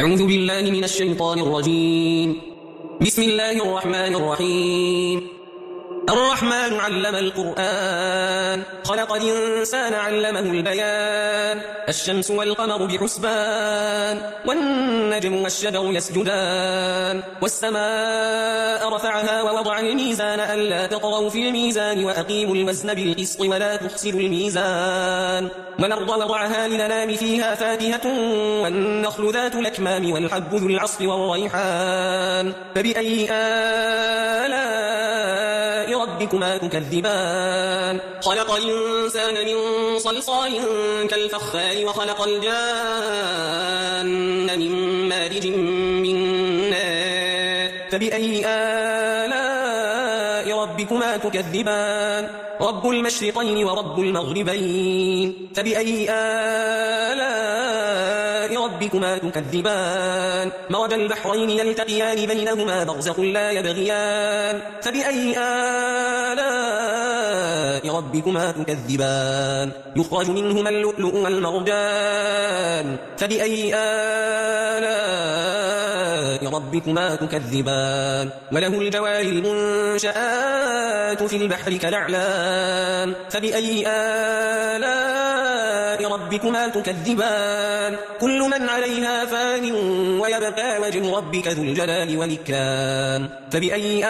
أعوذ بالله من الشيطان الرجيم. بسم الله الرحمن الرحيم. الرحمن علم القرآن، خلق الإنسان علمه البيان. الشمس والقمر بحسبان، والنجم والشجر يسجدان. والسماء رفعها ووضع الميزان ألا تطغوا في الميزان وأقيموا الوزن بالقسط ولا تخسروا الميزان. والأرض وضعها للأنام فيها فاكهة والنخل ذات الأكمام والحب ذو العصف والريحان. فبأي آلاء ربكما تكذبان؟ خلق الإنسان من صلصال كالفخار وخلق الجان من مارج من نار. فبأي آلاء ربكما تكذبان؟ رب المشرقين ورب المغربين. فبأي آلاء ربكما تكذبان؟ مرج البحرين يلتقيان بينهما برزخ لا يبغيان. فبأي آلاء ربكما تكذبان؟ يخرج منهما اللؤلؤ والمرجان. فبأي آلاء ربكما تكذبان؟ وله الجوار المنشآت في البحر كالأعلام. فبأي آلاء ربكما تكذبان؟ كل من عليها فان ويبقى وجه ربك ذو الجلال والإكرام. فبأي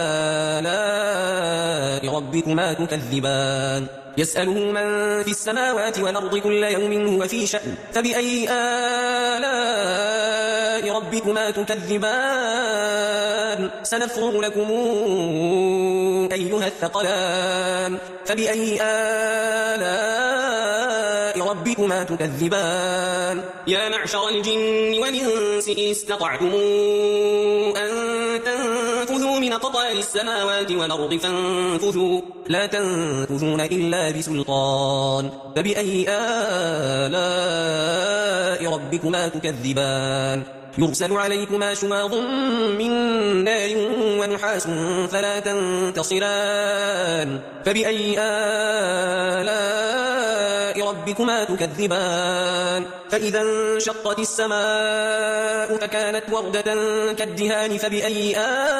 آلاء ربكما تكذبان؟ يسأله من في السماوات والأرض كل يوم هو في شأن. فبأي آلاء ربكما تكذبان؟ سنفرغ لكم أيها الثقلان. فبأي آلاء ربكما تكذبان؟ يا معشر الجن والإنس إن استطعتم أن تنفذوا من أقطار السماوات والأرض فانفذوا لا تنفذون إلا بسلطان. فبأي آلاء ربكما تكذبان؟ يرسل عليكما شواظ من نار ونحاس فلا تنتصران. فبأي آلاء ربكما تكذبان؟ فإذا انشقت السماء فكانت وردة كالدهان. فبأي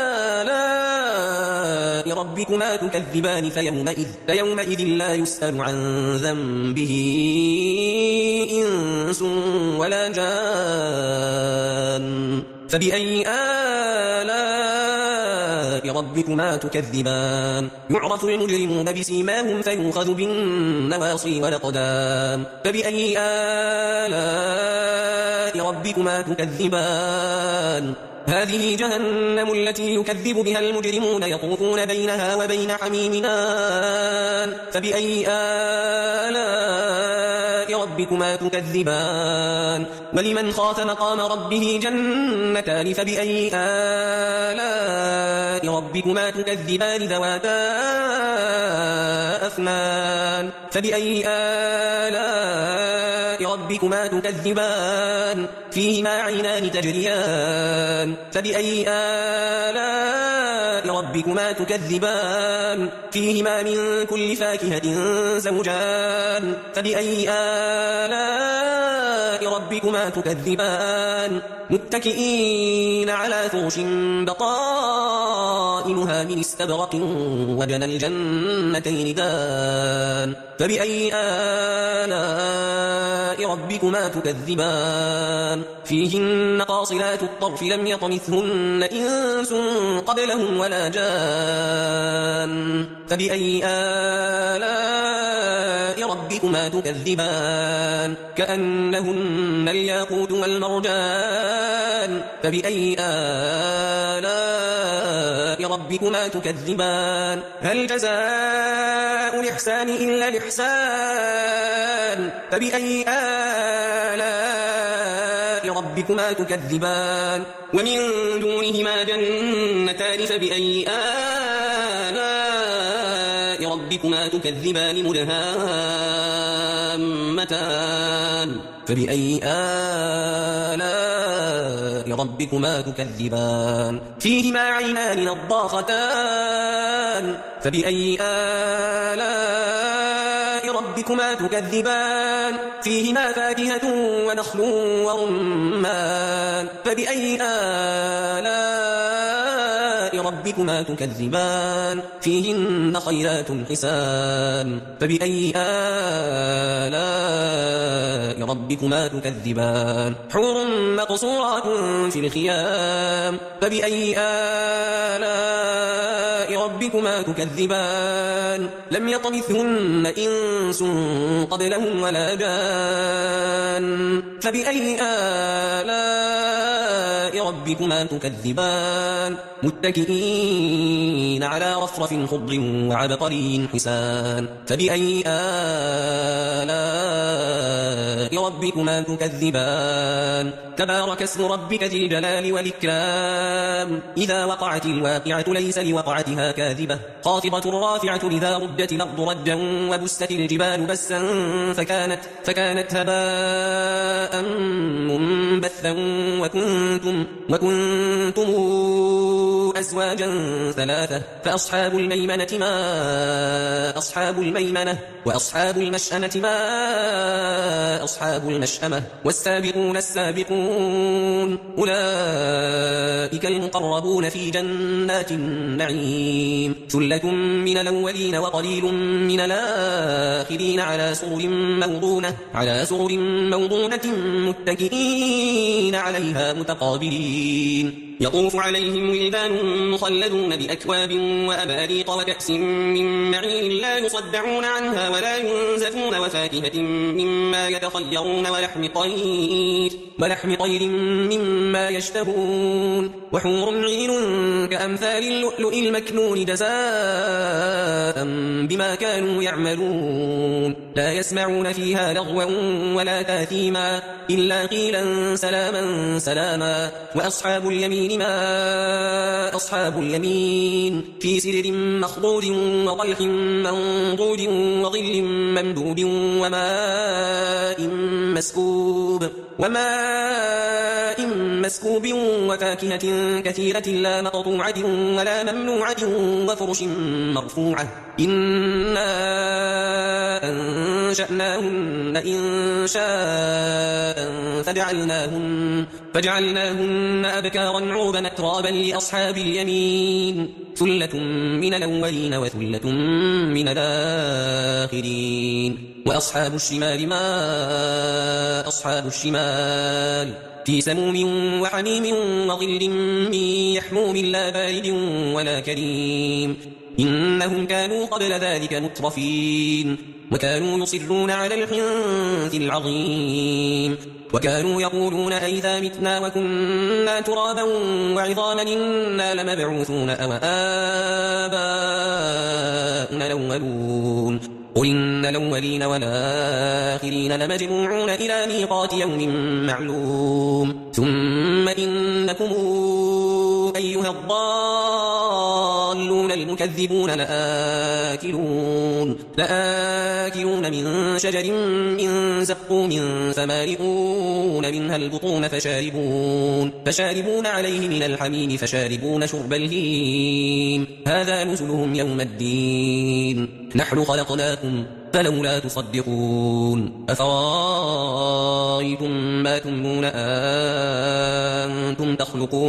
آلاء ربكما تكذبان؟ فيومئذ لا يسأل عن ذنبه إنس ولا جان. فبأي آلاء ربكما تكذبان؟ يعرف المجرمون بسيماهم فيؤخذ بالنواصي والأقدام. فبأي آلاء ربكما تكذبان؟ هذه جهنم التي يكذب بها المجرمون يطوفون بينها وبين حميم آن. فبأي آلاء ربكما تكذبان؟ ولمن خاف مقام ربه جنتان. فبأي آلاء ربكما تكذبان؟ ذواتا أفنان. فبأي آلاء ربكما تكذبان؟ فيهما عينان تجريان. فبأي آلاء ربكما تكذبان؟ فيهما من كل فاكهة زوجان. فبأي آلاء ربكما تكذبان؟ متكئين على فرش بطائنها من استبرق وجنى الجنتين دان. فبأي آلاء ربكما تكذبان؟ فيهن قاصرات الطرف لم يطمثهن إنس قبلهم ولا جان. فبأي آلاء ربكما تكذبان؟ كأنهن الياقوت والمرجان. فبأي آلاء ربكما تكذبان؟ هل جزاء الإحسان إلا الإحسان؟ فبأي آلاء ربكما تكذبان؟ ومن دونهما جنتان. فبأي آلاء ربكما تكذبان؟ مدهامتان. فبأي آلاء ربكما تكذبان؟ فيهما عينان نضاختان. فبأي آلاء ربكما تكذبان؟ فيهما فاكهة ونخل ورمان. فبأي آلاء ربكما تكذبان فيهن خيرات حسان فبأي آلاء ربكما تكذبان حور مقصورات في الخيام فبأي آلاء ربكما تكذبان لم يطمثهن إنس قبلهم ولا جان فبأي آلاء ربكما تكذبان متكئين على رفرف خضر وعبقري حسان فبأي آلاء ربكما تكذبان تبارك اسم ربك ذي الجلال والإكرام إذا وقعت الواقعة ليس لوقعتها كاذبة خافضة رافعة إذا ردت الأرض رجا وبست الجبال بسا فكانت هباء منبثا وكنتم أزواجا ثلاثة فأصحاب الميمنة ما أصحاب الميمنة وأصحاب المشأمة ما أصحاب المشأمة والسابقون السابقون أولئك المقربون في جنات النعيم ثلة من الأولين وقليل من الآخرين على سرر موضونة متكئين عليها متقابلين يطوف عليهم ولدان مخلدون بأكواب وأباريق وكأس من معين لا يصدعون عنها ولا ينزفون وفاكهة مما يتخيرون ولحم طير مما يشتهون وحور عين كأمثال اللؤلؤ المكنون جزاء بما كانوا يعملون لا يسمعون فيها لغوا ولا تاثيما إلا قيلا سلاما سلاما وأصحاب اليمين ما أصحاب اليمين في سدر مخضود وطلح منضود وظل ممدود وماء مسكوب وفاكهة كثيرة لا مقطوعة ولا ممنوعة وفرش مرفوعة إنا أنشأناهن إن شاء فجعلناهن أبكارا عربا أترابا لأصحاب اليمين ثلة من الأولين وثلة من الآخرين وأصحاب الشمال ما أصحاب الشمال في سموم وحميم وظل من يحموم لا بارد ولا كريم إنهم كانوا قبل ذلك مترفين وكانوا يصرون على الحنث العظيم وكانوا يقولون أئذا متنا وكنا ترابا وعظاما إنا لمبعوثون أو آباؤنا الأولون قل إن الأولين والآخرين لمجموعون إلى ميقات يوم معلوم ثم إنكم أيها الضالون المكذبون لآكلون من شجر من زقوم فمالئون منها البطون فشاربون عليه من الحميم فشاربون شرب الهيم هذا نزلهم يوم الدين نحن خلقناكم فلولا تصدقون أفرأيتم ما تمنون أنتم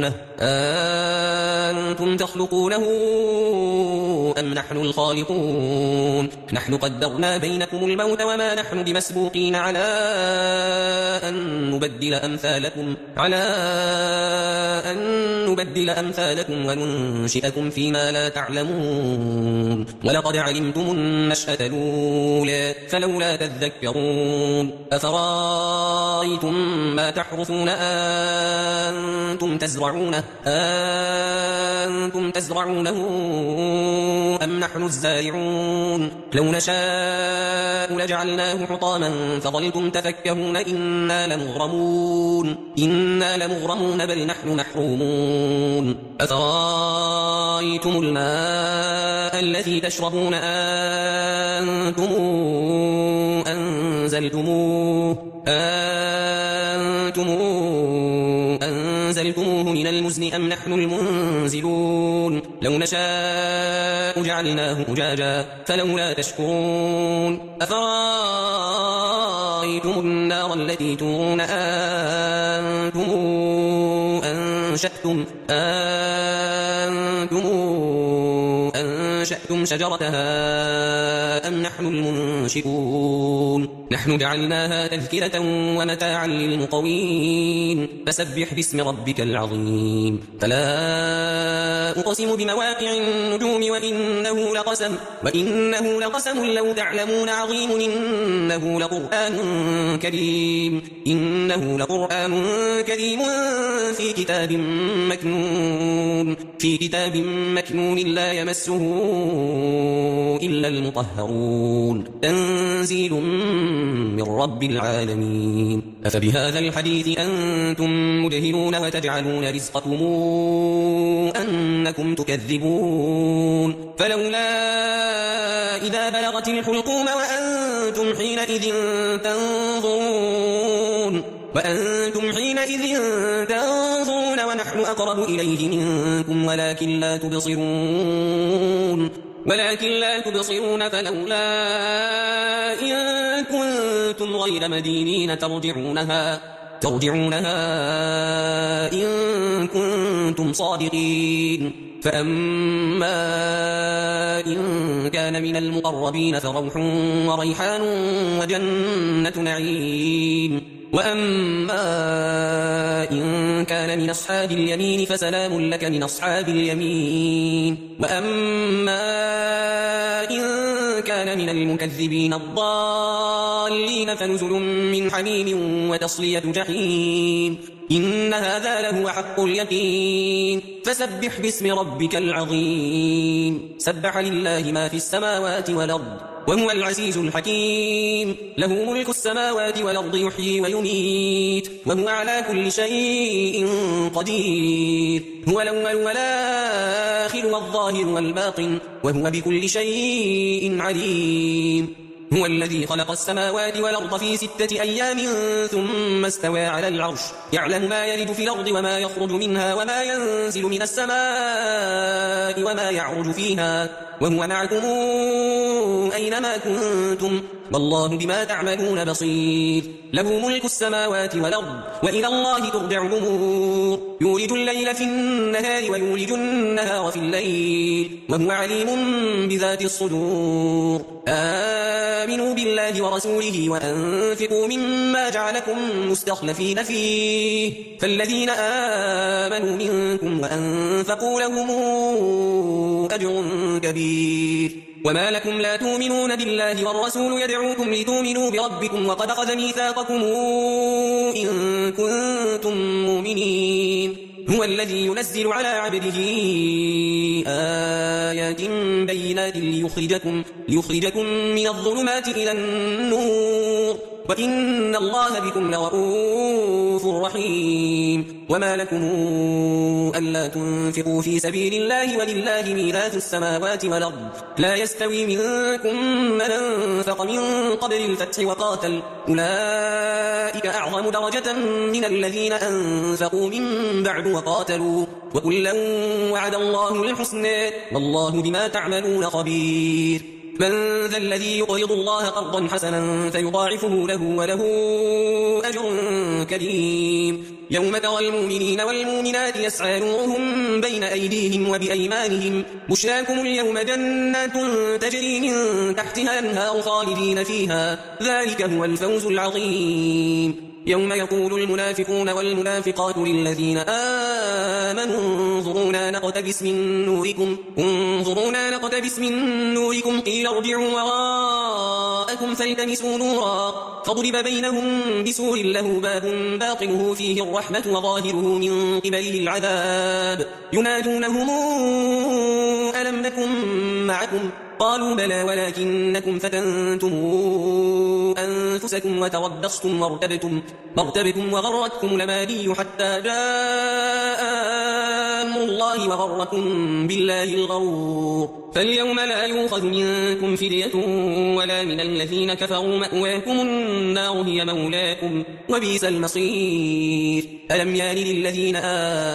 تخلقونه أم نحن الخالقون نحن قدرنا بينكم الموت وما نحن بمسبوقين على أن نبدل أمثالكم وننشئكم فيما لا تعلمون ولقد علمتم النشأة الأولى فلولا تذكرون أفرأيتم ما تحرثون أنتم تزرعونه أم نحن الزارعون لو نشاء لجعلناه حطاما فظلتم تفكهون إنا لمغرمون بل نحن محرومون أفرأيتم الماء الذي تشربون أنتم أنزلتموه من المزن أم نحن المنزلون لو نشاء جعلناه أجاجا فلولا تشكرون أفرأيتم النار التي تورون أنتم أنشأتم شجرتها أم نحن المنشئون نحن جعلناها تذكرة ومتاعا للمقوين فسبح باسم ربك العظيم فلا أقسم بمواقع النجوم وإنه لقسم لو تعلمون عظيم إنه لقرآن كريم في كتاب مكنون لا يمسه إلا المطهرون تنزيل من رب العالمين أفبهذا الحديث أنتم مدهنون وتجعلون رزقكم أنكم تكذبون فلولا إذا بلغت الحلقوم وأنتم حينئذ تنظرون ونحن أقرب إليه منكم ولكن لا تبصرون فلولا إن كنتم غير مدينين ترجعونها إن كنتم صادقين فأما إن كان من المقربين فروح وريحان وجنة نعيم وأما إن كان من أصحاب اليمين فسلام لك من أصحاب اليمين وأما إن كان من المكذبين الضالين فنزل من حميم وتصلية جحيم إن هذا لهو حق اليقين فسبح باسم ربك العظيم سبح لله ما في السماوات والأرض وهو العزيز الحكيم له ملك السماوات والأرض يحيي ويميت وهو على كل شيء قدير هو الأول والآخر والظاهر والباطن وهو بكل شيء عليم هو الذي خلق السماوات والأرض في 6 أيام ثم استوى على العرش يعلم ما يلج في الأرض وما يخرج منها وما ينزل من السماء وما يعرج فيها وهو معكم أينما كنتم والله بما تعملون بصير له ملك السماوات والأرض وإلى الله ترجع الأمور يولج الليل في النهار ويولج النهار في الليل وهو عليم بذات الصدور آمنوا بالله ورسوله وأنفقوا مما جعلكم مستخلفين فيه فالذين آمنوا منكم وأنفقوا لهم أجر كبير وما لكم لا تؤمنون بالله والرسول يدعوكم لتؤمنوا بربكم وقد أخذ ميثاقكم إن كنتم مؤمنين هو الذي ينزل على عبده آيات بينات ليخرجكم من الظلمات إلى النور وإن الله بكم لرؤوف رحيم وما لكم ألا تنفقوا في سبيل الله ولله ميراث السماوات والأرض لا يستوي منكم من أنفق من قبل الفتح وقاتل أولئك أعظم درجة من الذين أنفقوا من بعد وقاتلوا وكلا وعد الله الحسنى والله بما تعملون خبير من ذا الذي يقرض الله قرضا حسنا فيضاعفه له وله أجر كريم يوم ترى المؤمنين والمؤمنات يسعى نورهم بين أيديهم وبأيمانهم بشراكم اليوم جنات تجري من تحتها الأنهار خالدين فيها ذلك هو الفوز العظيم يوم يقول المنافقون والمنافقات للذين آمنوا انظرونا نقتبس من نوركم قيل ارجعوا وراءكم فالتمسوا نورا فضرب بينهم بسور له باب باطنه فيه الرحمة وظاهره من قبله العذاب ينادونهم ألم نكن معكم قالوا بلى ولكنكم فتنتم أنفسكم وتربصتم وارتبتم وغرتكم الأماني حتى جاء أمر الله وغركم بالله الغرور فاليوم لا يؤخذ منكم فدية ولا من الذين كفروا مأواكم النار هي مولاكم وبئس المصير ألم يان للذين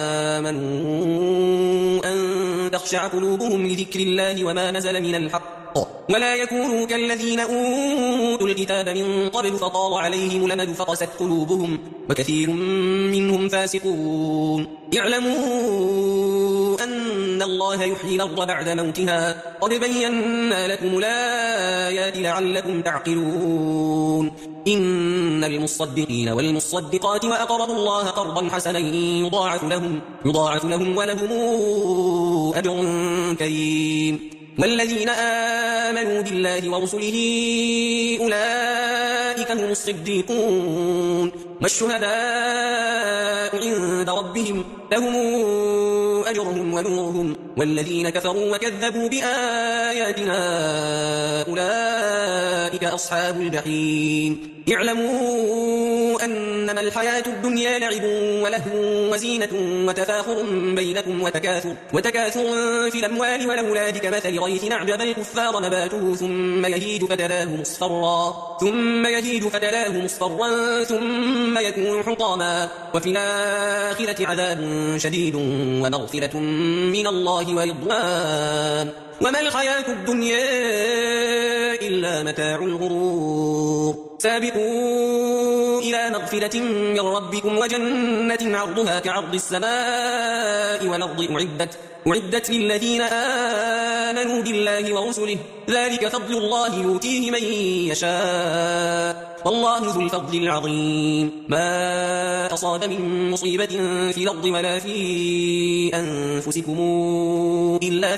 آمنوا أن تخشع قلوبهم لذكر الله وما نزل من الحق ولا يكونوا كالذين أوتوا الكتاب من قبل فطال عليهم الأمد فقست قلوبهم وكثير منهم فاسقون. اعلموا أن الله يحيي الأرض بعد موتها قد بينا لكم الآيات لعلكم تعقلون. إن المصدقين والمصدقات وأقرضوا الله قرضا حسنا يضاعف لهم ولهم أجر كريم. والذين آمنوا بالله ورسله أولئك هم الصديقون والشهداء عند ربهم لهم أجرهم ونورهم. والذين كفروا وكذبوا بآياتنا أولئك أصحاب الجحيم. اعلموا أنما الحياة الدنيا لعب ولهو وزينة وتفاخر بينكم وتكاثر في الأموال والأولاد كمثل غيث أعجب الكفار نباته ثم يهيج فتراه مصفرا ثم يكون حطاما وفي الآخرة عذاب شديد ومغفرة من الله ورضوان وما الحياة الدنيا إلا متاع الغرور. سابقوا إلى مغفرة من ربكم وجنة عرضها كعرض السماء والأرض أعدت للذين آمنوا بالله ورسله ذلك فضل الله يؤتيه من يشاء والله ذو الفضل العظيم. ما أصاب من مصيبة في الأرض ولا في أنفسكم إلا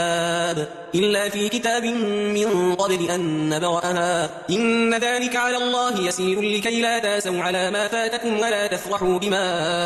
في كتاب من قبل أن نبرأها إن ذلك على الله يسير لكي لا تاسوا على ما فاتكم ولا تفرحوا بما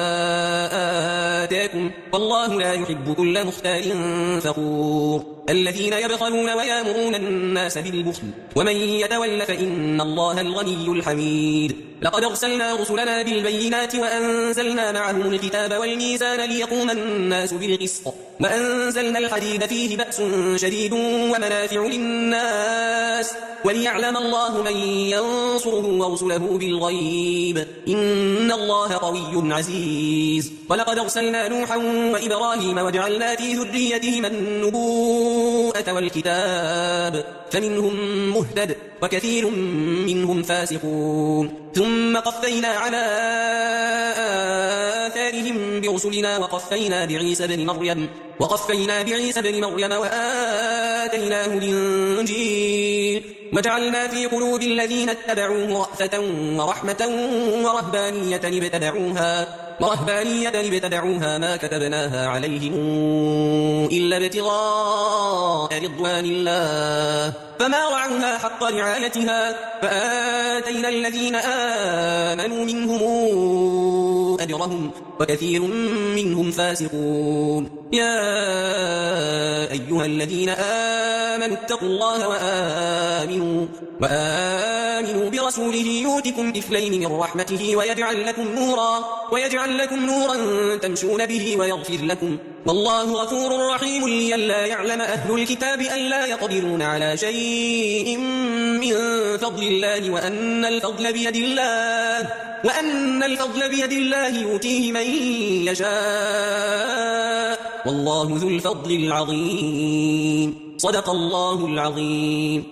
آتاكم والله لا يحب كل مختال فخور. الذين يبخلون ويامرون الناس بالبخل ومن يتول فإن الله الغني الحميد. لقد أرسلنا رسلنا بالبينات وأنزلنا معهم الكتاب والميزان ليقوم الناس بالقسط وأنزلنا الحديد فيه بأس شديد ومنافع للناس وليعلم الله من ينصره ورسله بالغيب إن الله قوي عزيز. ولقد أرسلنا نوحا وإبراهيم وجعلنا في ذريتهما النبوءة والكتاب فمنهم مهتد وكثير منهم فاسقون. ثم قفينا على آثارهم برسلنا وقفينا بعيسى بن مريم وآتيناه الإنجيل وجعلنا في قلوب الذين اتبعوه رأفة ورحمة ورهبانية ابتدعوها ما كتبناها عليهم إلا ابتغاء رضوان الله فما رعوها حق رعايتها فآتينا الذين آمنوا منهم أجرهم وكثير منهم فاسقون. يا أيها الذين آمنوا اتقوا الله وآمنوا برسوله يؤتكم كفلين من رحمته ويجعل لكم نورا تمشون به ويغفر لكم والله غفور رحيم. لئلا يعلم أهل الكتاب ألا يقدرون على شيء من فضل الله وأن الفضل بيد الله يؤتيه من يشاء والله ذو الفضل العظيم. صدق الله العظيم.